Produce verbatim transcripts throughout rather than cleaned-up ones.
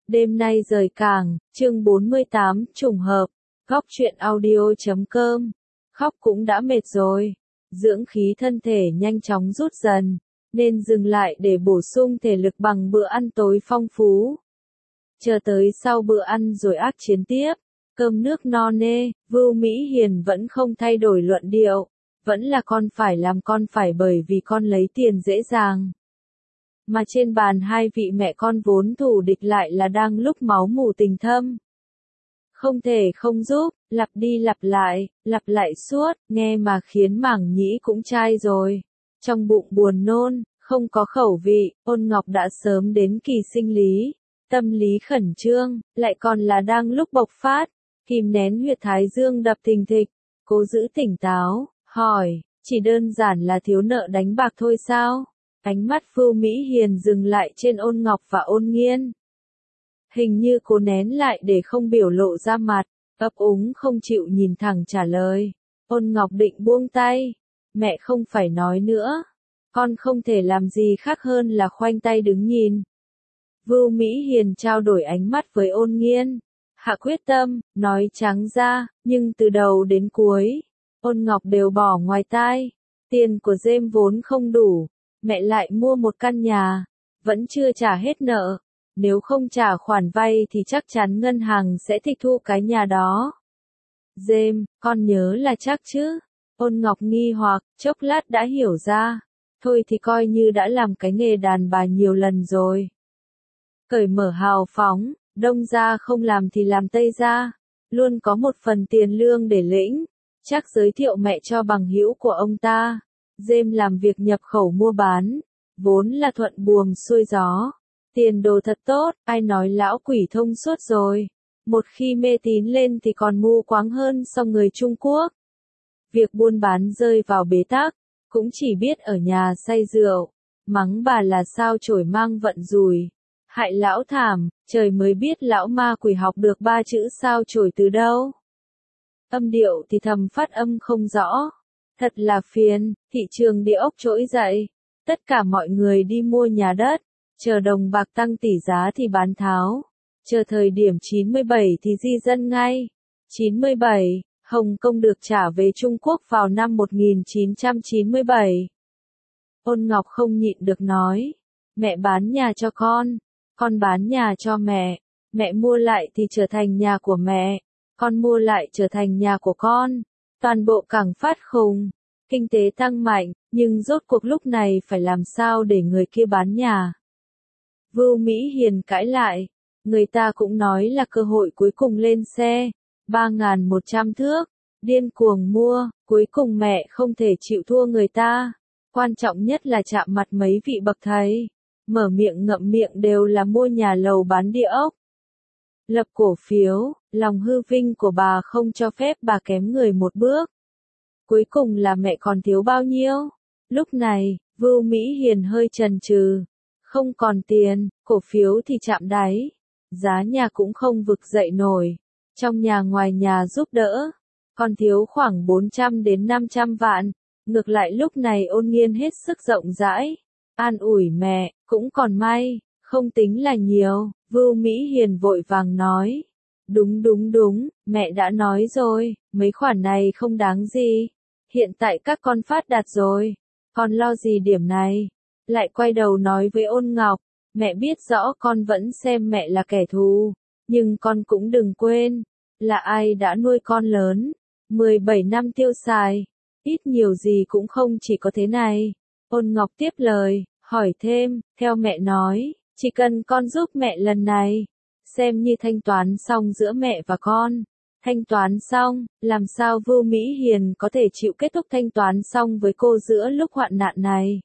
Đêm nay rời cảng, chương bốn mươi tám, trùng hợp, góc truyện audio chấm com. Khóc cũng đã mệt rồi, dưỡng khí thân thể nhanh chóng rút dần, nên dừng lại để bổ sung thể lực bằng bữa ăn tối phong phú. Chờ tới sau bữa ăn rồi ác chiến tiếp, cơm nước no nê, Vưu Mỹ Hiền vẫn không thay đổi luận điệu, vẫn là con phải làm con phải bởi vì con lấy tiền dễ dàng. Mà trên bàn hai vị mẹ con vốn thù địch lại là đang lúc máu mủ tình thâm. Không thể không giúp, lặp đi lặp lại, lặp lại suốt, nghe mà khiến mảng nhĩ cũng chai rồi. Trong bụng buồn nôn, không có khẩu vị, Ôn Ngọc đã sớm đến kỳ sinh lý, tâm lý khẩn trương, lại còn là đang lúc bộc phát, kìm nén huyệt thái dương đập thình thịch, cố giữ tỉnh táo, hỏi, chỉ đơn giản là thiếu nợ đánh bạc thôi sao? Ánh mắt Vưu Mỹ Hiền dừng lại trên Ôn Ngọc và Ôn Nghiên. Hình như cố nén lại để không biểu lộ ra mặt, ấp úng không chịu nhìn thẳng trả lời. Ôn Ngọc định buông tay. Mẹ không phải nói nữa. Con không thể làm gì khác hơn là khoanh tay đứng nhìn. Vưu Mỹ Hiền trao đổi ánh mắt với Ôn Nghiên. Hạ quyết tâm, nói trắng ra, nhưng từ đầu đến cuối, Ôn Ngọc đều bỏ ngoài tai. Tiền của James vốn không đủ. Mẹ lại mua một căn nhà, vẫn chưa trả hết nợ. Nếu không trả khoản vay thì chắc chắn ngân hàng sẽ tịch thu cái nhà đó. James, con nhớ là chắc chứ? Ôn Ngọc nghi hoặc, chốc lát đã hiểu ra. Thôi thì coi như đã làm cái nghề đàn bà nhiều lần rồi. Cởi mở hào phóng, đông ra không làm thì làm tây ra. Luôn có một phần tiền lương để lĩnh. Chắc giới thiệu mẹ cho bằng hữu của ông ta. James làm việc nhập khẩu mua bán, vốn là thuận buồm xuôi gió. Tiền đồ thật tốt, ai nói lão quỷ thông suốt rồi. Một khi mê tín lên thì còn mù quáng hơn so người Trung Quốc. Việc buôn bán rơi vào bế tắc, cũng chỉ biết ở nhà say rượu, mắng bà là sao chổi mang vận rủi. Hại lão thảm, trời mới biết lão ma quỷ học được ba chữ sao chổi từ đâu. Âm điệu thì thầm phát âm không rõ. Thật là phiền, thị trường địa ốc trỗi dậy. Tất cả mọi người đi mua nhà đất, chờ đồng bạc tăng tỷ giá thì bán tháo. Chờ thời điểm chín mươi bảy thì di dân ngay. chín mươi bảy, Hồng Kông được trả về Trung Quốc vào năm một nghìn chín trăm chín mươi bảy. Ôn Ngọc không nhịn được nói, mẹ bán nhà cho con, con bán nhà cho mẹ, mẹ mua lại thì trở thành nhà của mẹ, con mua lại trở thành nhà của con. Toàn bộ càng phát khùng, kinh tế tăng mạnh, nhưng rốt cuộc lúc này phải làm sao để người kia bán nhà. Vưu Mỹ Hiền cãi lại, người ta cũng nói là cơ hội cuối cùng lên xe, ba nghìn một trăm thước, điên cuồng mua, cuối cùng mẹ không thể chịu thua người ta. Quan trọng nhất là chạm mặt mấy vị bậc thầy, mở miệng ngậm miệng đều là mua nhà lầu bán địa ốc. Lập cổ phiếu, lòng hư vinh của bà không cho phép bà kém người một bước. Cuối cùng là mẹ còn thiếu bao nhiêu? Lúc này, Vưu Mỹ Hiền hơi chần chừ. Không còn tiền, cổ phiếu thì chạm đáy. Giá nhà cũng không vực dậy nổi. Trong nhà ngoài nhà giúp đỡ. Còn thiếu khoảng bốn trăm đến năm trăm vạn. Ngược lại lúc này Ôn Nghiên hết sức rộng rãi. An ủi mẹ, cũng còn may, không tính là nhiều. Vưu Mỹ Hiền vội vàng nói. Đúng đúng đúng, mẹ đã nói rồi, mấy khoản này không đáng gì. Hiện tại các con phát đạt rồi, con lo gì điểm này. Lại quay đầu nói với Ôn Ngọc, mẹ biết rõ con vẫn xem mẹ là kẻ thù, nhưng con cũng đừng quên, là ai đã nuôi con lớn, mười bảy năm tiêu xài, ít nhiều gì cũng không chỉ có thế này. Ôn Ngọc tiếp lời, hỏi thêm, theo mẹ nói, chỉ cần con giúp mẹ lần này, xem như thanh toán xong giữa mẹ và con. Thanh toán xong, làm sao Vưu Mỹ Hiền có thể chịu kết thúc thanh toán xong với cô giữa lúc hoạn nạn này.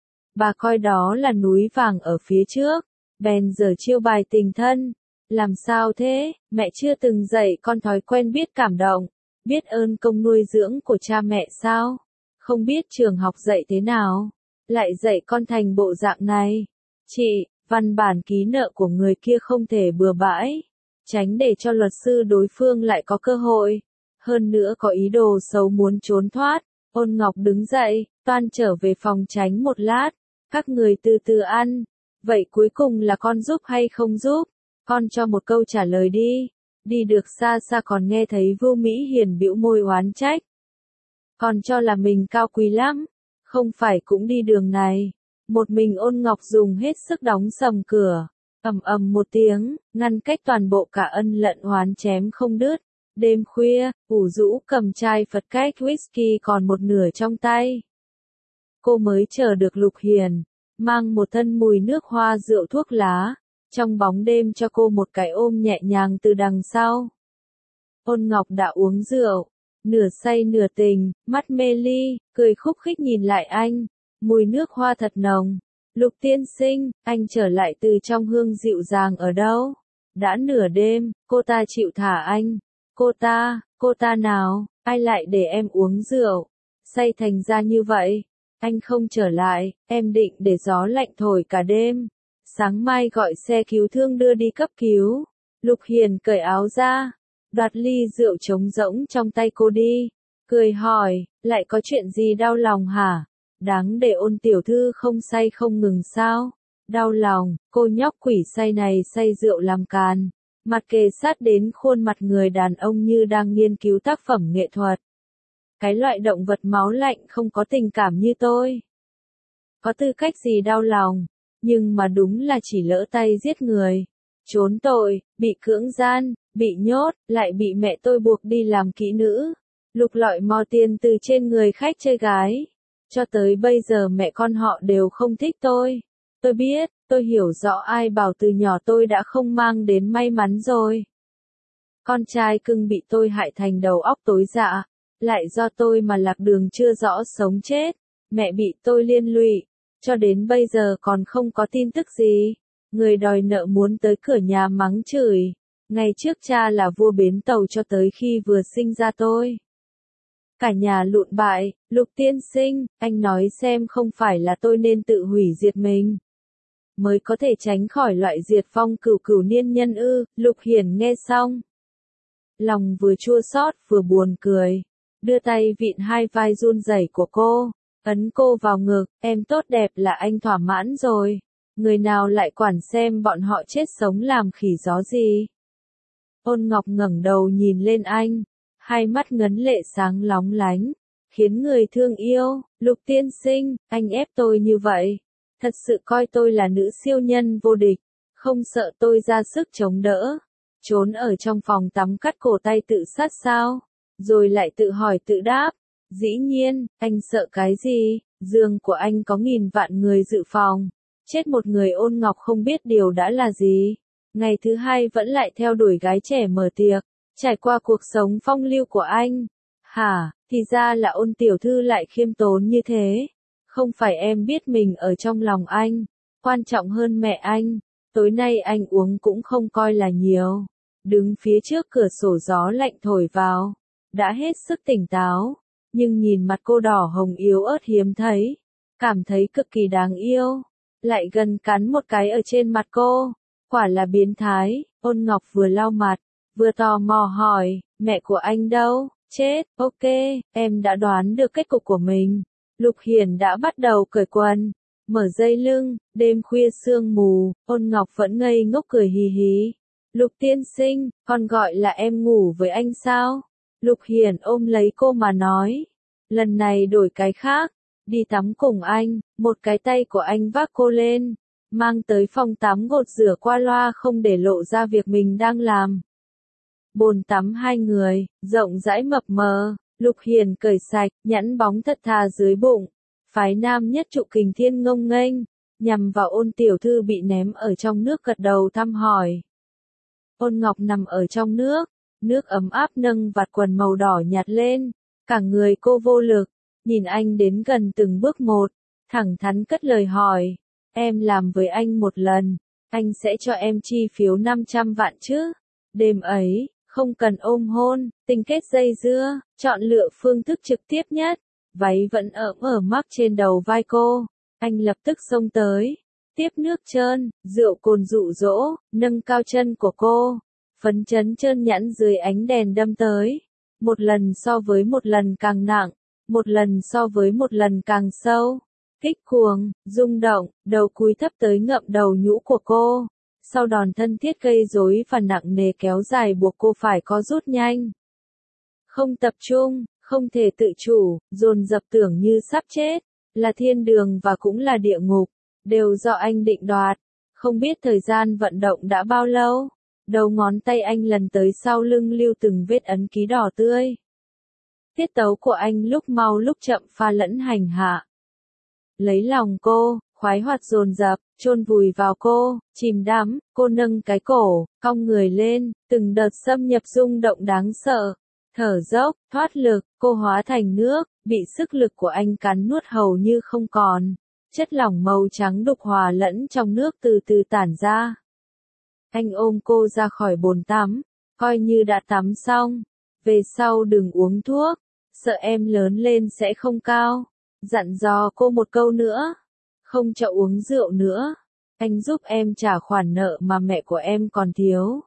Bà coi đó là núi vàng ở phía trước, bèn giở chiêu bài tình thân. Làm sao thế, mẹ chưa từng dạy con thói quen biết cảm động, biết ơn công nuôi dưỡng của cha mẹ sao? Không biết trường học dạy thế nào, lại dạy con thành bộ dạng này. Chị, văn bản ký nợ của người kia không thể bừa bãi. Tránh để cho luật sư đối phương lại có cơ hội. Hơn nữa có ý đồ xấu muốn trốn thoát. Ôn Ngọc đứng dậy, toan trở về phòng tránh một lát. Các người từ từ ăn. Vậy cuối cùng là con giúp hay không giúp? Con cho một câu trả lời đi. Đi được xa xa còn nghe thấy Vưu Mỹ Hiền bĩu môi oán trách. Con cho là mình cao quý lắm, không phải cũng đi đường này. Một mình Ôn Ngọc dùng hết sức đóng sầm cửa, ầm ầm một tiếng, ngăn cách toàn bộ cả ân lẫn oán chém không đứt. Đêm khuya, ủ rũ cầm chai Phật cách whisky còn một nửa trong tay. Cô mới chờ được Lục Hiền, mang một thân mùi nước hoa rượu thuốc lá, trong bóng đêm cho cô một cái ôm nhẹ nhàng từ đằng sau. Ôn Ngọc đã uống rượu, nửa say nửa tình, mắt mê ly, cười khúc khích nhìn lại anh, mùi nước hoa thật nồng. Lục tiên sinh, anh trở lại từ trong hương dịu dàng ở đâu? Đã nửa đêm, cô ta chịu thả anh. Cô ta, cô ta nào, ai lại để em uống rượu? Say thành ra như vậy. Anh không trở lại, em định để gió lạnh thổi cả đêm. Sáng mai gọi xe cứu thương đưa đi cấp cứu. Lục Hiền cởi áo ra, đoạt ly rượu trống rỗng trong tay cô đi. Cười hỏi, lại có chuyện gì đau lòng hả? Đáng để Ôn tiểu thư không say không ngừng sao? Đau lòng, cô nhóc quỷ say này say rượu làm càn. Mặt kề sát đến khuôn mặt người đàn ông như đang nghiên cứu tác phẩm nghệ thuật. Cái loại động vật máu lạnh không có tình cảm như tôi. Có tư cách gì đau lòng, nhưng mà đúng là chỉ lỡ tay giết người. Trốn tội, bị cưỡng gian, bị nhốt, lại bị mẹ tôi buộc đi làm kỹ nữ. Lục lọi mò tiền từ trên người khách chơi gái. Cho tới bây giờ mẹ con họ đều không thích tôi. Tôi biết, tôi hiểu rõ ai bảo từ nhỏ tôi đã không mang đến may mắn rồi. Con trai cưng bị tôi hại thành đầu óc tối dạ, lại do tôi mà lạc đường chưa rõ sống chết. Mẹ bị tôi liên lụy, cho đến bây giờ còn không có tin tức gì. Người đòi nợ muốn tới cửa nhà mắng chửi. Ngày trước cha là vua bến tàu cho tới khi vừa sinh ra tôi. Cả nhà lụn bại. Lục tiên sinh, anh nói xem không phải là tôi nên tự hủy diệt mình, mới có thể tránh khỏi loại diệt vong cửu cửu niên nhân ư? Lục Hiền nghe xong, lòng vừa chua xót vừa buồn cười, đưa tay vịn hai vai run rẩy của cô, ấn cô vào ngực. Em tốt đẹp là anh thỏa mãn rồi, người nào lại quản xem bọn họ chết sống làm khỉ gió gì? Ôn Ngọc ngẩng đầu nhìn lên anh, hai mắt ngấn lệ sáng lóng lánh, khiến người thương yêu. Lục tiên sinh, anh ép tôi như vậy, thật sự coi tôi là nữ siêu nhân vô địch, không sợ tôi ra sức chống đỡ, trốn ở trong phòng tắm cắt cổ tay tự sát sao? Rồi lại tự hỏi tự đáp, dĩ nhiên, anh sợ cái gì? Giường của anh có nghìn vạn người dự phòng, chết một người. Ôn Ngọc không biết điều đã là gì. Ngày thứ hai vẫn lại theo đuổi gái trẻ mở tiệc, trải qua cuộc sống phong lưu của anh. Hả, thì ra là Ôn tiểu thư lại khiêm tốn như thế. Không phải em biết mình ở trong lòng anh, quan trọng hơn mẹ anh. Tối nay anh uống cũng không coi là nhiều. Đứng phía trước cửa sổ gió lạnh thổi vào, đã hết sức tỉnh táo, nhưng nhìn mặt cô đỏ hồng yếu ớt hiếm thấy, cảm thấy cực kỳ đáng yêu. Lại gần cắn một cái ở trên mặt cô, quả là biến thái. Ôn Ngọc vừa lau mặt, vừa tò mò hỏi, mẹ của anh đâu? Chết, ok, em đã đoán được kết cục của mình. Lục Hiền đã bắt đầu cởi quần, mở dây lưng. Đêm khuya sương mù, Ôn Ngọc vẫn ngây ngốc cười hì hì. Lục tiên sinh, con gọi là em ngủ với anh sao? Lục Hiền ôm lấy cô mà nói, lần này đổi cái khác, đi tắm cùng anh. Một cái tay của anh vác cô lên, mang tới phòng tắm gột rửa qua loa không để lộ ra việc mình đang làm. Bồn tắm hai người, rộng rãi mập mờ. Lục Hiền cởi sạch, nhẵn bóng thật thà dưới bụng, phái nam nhất trụ kình thiên ngông nghênh, nhằm vào Ôn tiểu thư bị ném ở trong nước gật đầu thăm hỏi. Ôn Ngọc nằm ở trong nước, nước ấm áp nâng vạt quần màu đỏ nhạt lên, cả người cô vô lực, nhìn anh đến gần từng bước một, thẳng thắn cất lời hỏi, em làm với anh một lần, anh sẽ cho em chi phiếu năm trăm vạn chứ? Đêm ấy, không cần ôm hôn, tình kết dây dưa, chọn lựa phương thức trực tiếp nhất. Váy vẫn ỡm ở mắc trên đầu vai cô, anh lập tức xông tới, tiếp nước trơn, rượu cồn dụ dỗ, nâng cao chân của cô, phấn chấn trơn nhẵn dưới ánh đèn đâm tới. Một lần so với một lần càng nặng, một lần so với một lần càng sâu, kích cuồng, rung động, đầu cúi thấp tới ngậm đầu nhũ của cô, sau đòn thân thiết gây rối và nặng nề kéo dài buộc cô phải co rút nhanh. Không tập trung, không thể tự chủ, dồn dập tưởng như sắp chết, là thiên đường và cũng là địa ngục, đều do anh định đoạt. Không biết thời gian vận động đã bao lâu, đầu ngón tay anh lần tới sau lưng lưu từng vết ấn ký đỏ tươi. Tiết tấu của anh lúc mau lúc chậm pha lẫn hành hạ. Lấy lòng cô, khoái hoạt dồn dập, chôn vùi vào cô, chìm đắm, cô nâng cái cổ, cong người lên, từng đợt xâm nhập rung động đáng sợ. Thở dốc, thoát lực, cô hóa thành nước, bị sức lực của anh cắn nuốt hầu như không còn. Chất lỏng màu trắng đục hòa lẫn trong nước từ từ tản ra. Anh ôm cô ra khỏi bồn tắm, coi như đã tắm xong. Về sau đừng uống thuốc, sợ em lớn lên sẽ không cao. Dặn dò cô một câu nữa, không cho uống rượu nữa. Anh giúp em trả khoản nợ mà mẹ của em còn thiếu.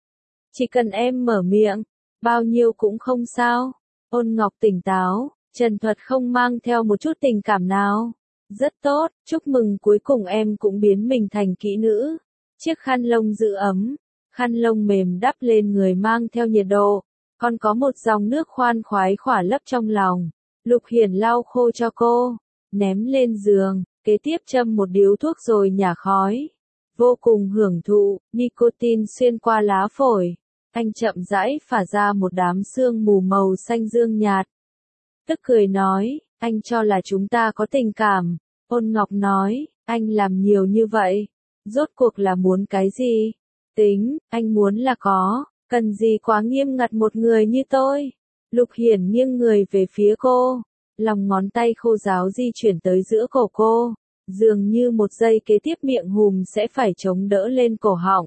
Chỉ cần em mở miệng, bao nhiêu cũng không sao. Ôn Ngọc tỉnh táo, trần thuật không mang theo một chút tình cảm nào. Rất tốt, chúc mừng cuối cùng em cũng biến mình thành kỹ nữ. Chiếc khăn lông giữ ấm, khăn lông mềm đắp lên người mang theo nhiệt độ, còn có một dòng nước khoan khoái khỏa lấp trong lòng. Lục Hiển lau khô cho cô, ném lên giường, kế tiếp châm một điếu thuốc rồi nhả khói. Vô cùng hưởng thụ, nicotine xuyên qua lá phổi. Anh chậm rãi phả ra một đám sương mù màu xanh dương nhạt. Tức cười nói, anh cho là chúng ta có tình cảm. Ôn Ngọc nói, anh làm nhiều như vậy, rốt cuộc là muốn cái gì? Tính, anh muốn là có, cần gì quá nghiêm ngặt một người như tôi. Lục Hiển nghiêng người về phía cô, lòng ngón tay khô ráo di chuyển tới giữa cổ cô, dường như một giây kế tiếp miệng hùm sẽ phải chống đỡ lên cổ họng.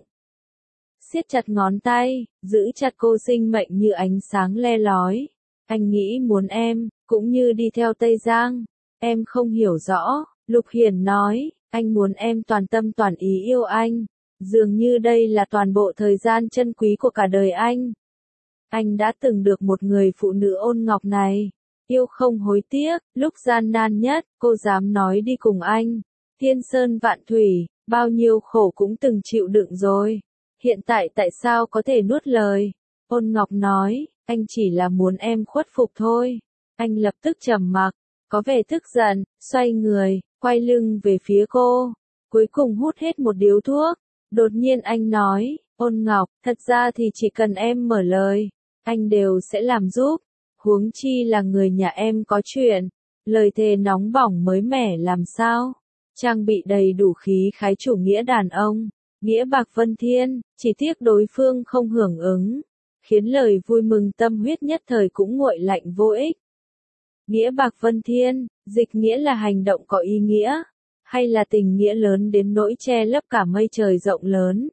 Siết chặt ngón tay, giữ chặt cô sinh mệnh như ánh sáng le lói. Anh nghĩ muốn em, cũng như đi theo Tây Giang. Em không hiểu rõ, Lục Hiển nói, anh muốn em toàn tâm toàn ý yêu anh. Dường như đây là toàn bộ thời gian chân quý của cả đời anh. Anh đã từng được một người phụ nữ Ôn Ngọc này. Yêu không hối tiếc, lúc gian nan nhất, cô dám nói đi cùng anh. Thiên sơn vạn thủy, bao nhiêu khổ cũng từng chịu đựng rồi. Hiện tại tại sao có thể nuốt lời? Ôn Ngọc nói, anh chỉ là muốn em khuất phục thôi. Anh lập tức trầm mặc, có vẻ tức giận, xoay người, quay lưng về phía cô. Cuối cùng hút hết một điếu thuốc. Đột nhiên anh nói, Ôn Ngọc, thật ra thì chỉ cần em mở lời, anh đều sẽ làm giúp. Huống chi là người nhà em có chuyện. Lời thề nóng bỏng mới mẻ làm sao? Trang bị đầy đủ khí khái chủ nghĩa đàn ông. Nghĩa bạc vân thiên, chỉ tiếc đối phương không hưởng ứng, khiến lời vui mừng tâm huyết nhất thời cũng nguội lạnh vô ích. Nghĩa bạc vân thiên, dịch nghĩa là hành động có ý nghĩa, hay là tình nghĩa lớn đến nỗi che lấp cả mây trời rộng lớn.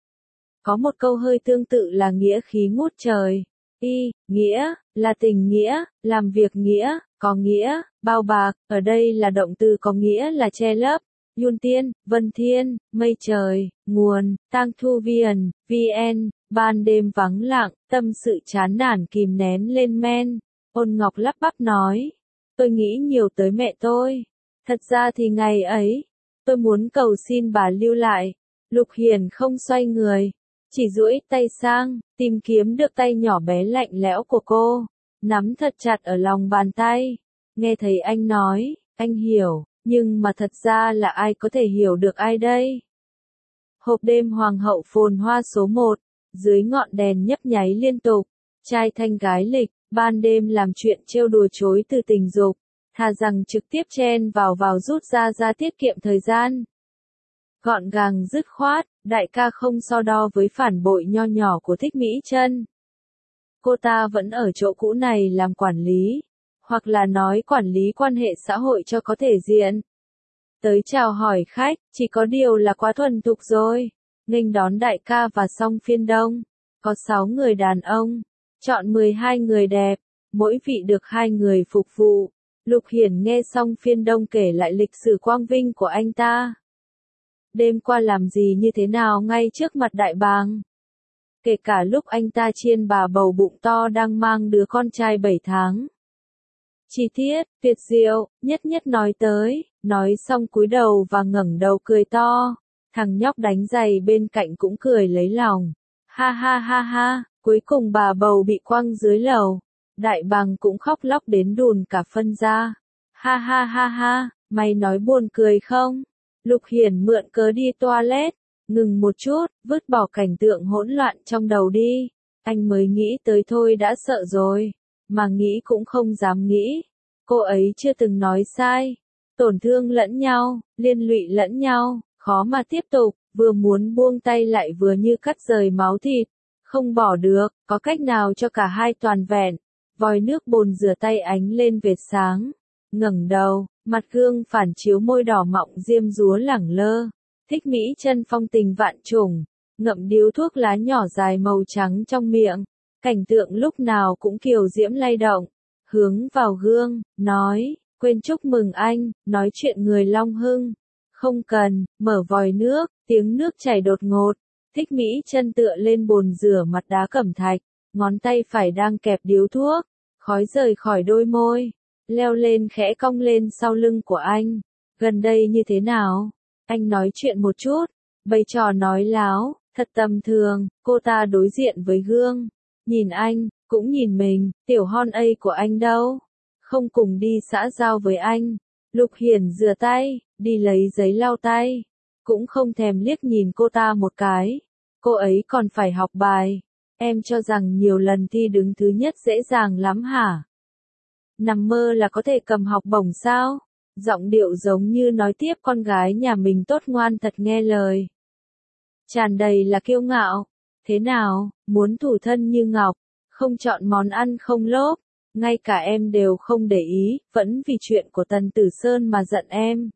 Có một câu hơi tương tự là nghĩa khí ngút trời. Y, nghĩa, là tình nghĩa, làm việc nghĩa, có nghĩa, bao bạc, ở đây là động từ có nghĩa là che lấp. Yun tiên, vân thiên, mây trời, nguồn, tang thu viền, vn, ban đêm vắng lặng, tâm sự chán nản kìm nén lên men. Ôn Ngọc lắp bắp nói, tôi nghĩ nhiều tới mẹ tôi. Thật ra thì ngày ấy, tôi muốn cầu xin bà lưu lại. Lục Hiển không xoay người, chỉ duỗi tay sang, tìm kiếm được tay nhỏ bé lạnh lẽo của cô, nắm thật chặt ở lòng bàn tay. Nghe thấy anh nói, anh hiểu. Nhưng mà thật ra là ai có thể hiểu được ai đây? Hộp đêm hoàng hậu phồn hoa số một, dưới ngọn đèn nhấp nháy liên tục, trai thanh gái lịch, ban đêm làm chuyện trêu đùa chối từ tình dục, thà rằng trực tiếp chen vào vào rút ra ra tiết kiệm thời gian. Gọn gàng dứt khoát, đại ca không so đo với phản bội nho nhỏ của Thích Mỹ Trân. Cô ta vẫn ở chỗ cũ này làm quản lý. Hoặc là nói quản lý quan hệ xã hội cho có thể diện. Tới chào hỏi khách, chỉ có điều là quá thuần thục rồi. Nghênh đón đại ca và xong phiên đông. Có sáu người đàn ông, chọn mười hai người đẹp, mỗi vị được hai người phục vụ. Lục Hiển nghe xong phiên đông kể lại lịch sử quang vinh của anh ta. Đêm qua làm gì như thế nào ngay trước mặt đại bàng. Kể cả lúc anh ta chiên bà bầu bụng to đang mang đứa con trai bảy tháng. Chi tiết, tuyệt diệu, nhất nhất nói tới, nói xong cúi đầu và ngẩng đầu cười to. Thằng nhóc đánh giày bên cạnh cũng cười lấy lòng. Ha ha ha ha, cuối cùng bà bầu bị quăng dưới lầu. Đại bàng cũng khóc lóc đến đùn cả phân ra. Ha ha ha ha, mày nói buồn cười không? Lục Hiển mượn cớ đi toilet, ngừng một chút, vứt bỏ cảnh tượng hỗn loạn trong đầu đi. Anh mới nghĩ tới thôi đã sợ rồi, mà nghĩ cũng không dám nghĩ. Cô ấy chưa từng nói sai, tổn thương lẫn nhau, liên lụy lẫn nhau, khó mà tiếp tục, vừa muốn buông tay lại vừa như cắt rời máu thịt. Không bỏ được, có cách nào cho cả hai toàn vẹn. Vòi nước bồn rửa tay ánh lên vệt sáng. Ngẩng đầu, mặt gương phản chiếu môi đỏ mọng diêm dúa lẳng lơ. Thích Mỹ Chân phong tình vạn trùng, ngậm điếu thuốc lá nhỏ dài màu trắng trong miệng. Cảnh tượng lúc nào cũng kiều diễm lay động. Hướng vào gương, nói, quên chúc mừng anh, nói chuyện người Long Hưng. Không cần, mở vòi nước, tiếng nước chảy đột ngột. Thích Mỹ Chân tựa lên bồn rửa mặt đá cẩm thạch, ngón tay phải đang kẹp điếu thuốc, khói rời khỏi đôi môi, leo lên khẽ cong lên sau lưng của anh. Gần đây như thế nào? Anh nói chuyện một chút, bày trò nói láo, thật tầm thường. Cô ta đối diện với gương, nhìn anh, cũng nhìn mình. Tiểu hon A của anh đâu? Không cùng đi xã giao với anh. Lục Hiển rửa tay, đi lấy giấy lau tay, cũng không thèm liếc nhìn cô ta một cái. Cô ấy còn phải học bài. Em cho rằng nhiều lần thi đứng thứ nhất dễ dàng lắm hả? Nằm mơ là có thể cầm học bổng sao? Giọng điệu giống như nói tiếp con gái nhà mình tốt ngoan thật nghe lời. Tràn đầy là kiêu ngạo. Thế nào, muốn thủ thân như ngọc, không chọn món ăn không lốp, ngay cả em đều không để ý, vẫn vì chuyện của Tần Tử Sơn mà giận em.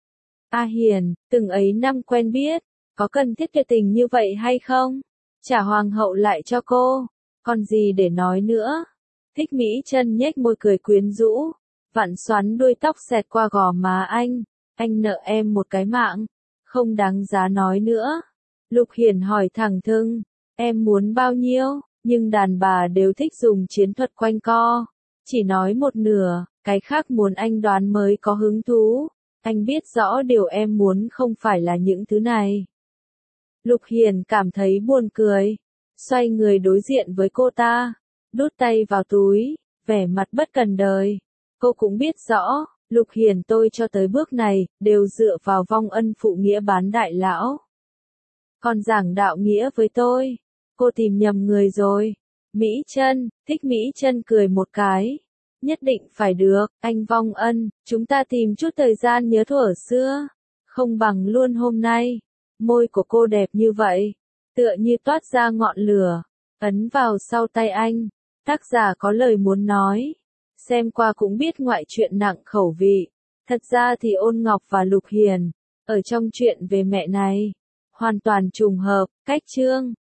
A Hiền, từng ấy năm quen biết, có cần thiết tuyệt tình như vậy hay không? Trả hoàng hậu lại cho cô, còn gì để nói nữa? Thích Mỹ Chân nhếch môi cười quyến rũ, vặn xoắn đuôi tóc xẹt qua gò má anh. Anh nợ em một cái mạng, không đáng giá nói nữa. Lục Hiển hỏi thẳng thừng, em muốn bao nhiêu? Nhưng đàn bà đều thích dùng chiến thuật quanh co. Chỉ nói một nửa, cái khác muốn anh đoán mới có hứng thú. Anh biết rõ điều em muốn không phải là những thứ này. Lục Hiển cảm thấy buồn cười, xoay người đối diện với cô ta, đút tay vào túi, vẻ mặt bất cần đời. Cô cũng biết rõ, Lục Hiển tôi cho tới bước này, đều dựa vào vong ân phụ nghĩa bán đại lão. Còn giảng đạo nghĩa với tôi, cô tìm nhầm người rồi. Mỹ Chân, Thích Mỹ Chân cười một cái. Nhất định phải được, anh Vong Ân, chúng ta tìm chút thời gian nhớ thuở xưa. Không bằng luôn hôm nay. Môi của cô đẹp như vậy, tựa như toát ra ngọn lửa, ấn vào sau tay anh. Tác giả có lời muốn nói. Xem qua cũng biết ngoại truyện nặng khẩu vị. Thật ra thì Ôn Ngọc và Lục Hiền, ở trong chuyện về mẹ này, hoàn toàn trùng hợp, cách chương.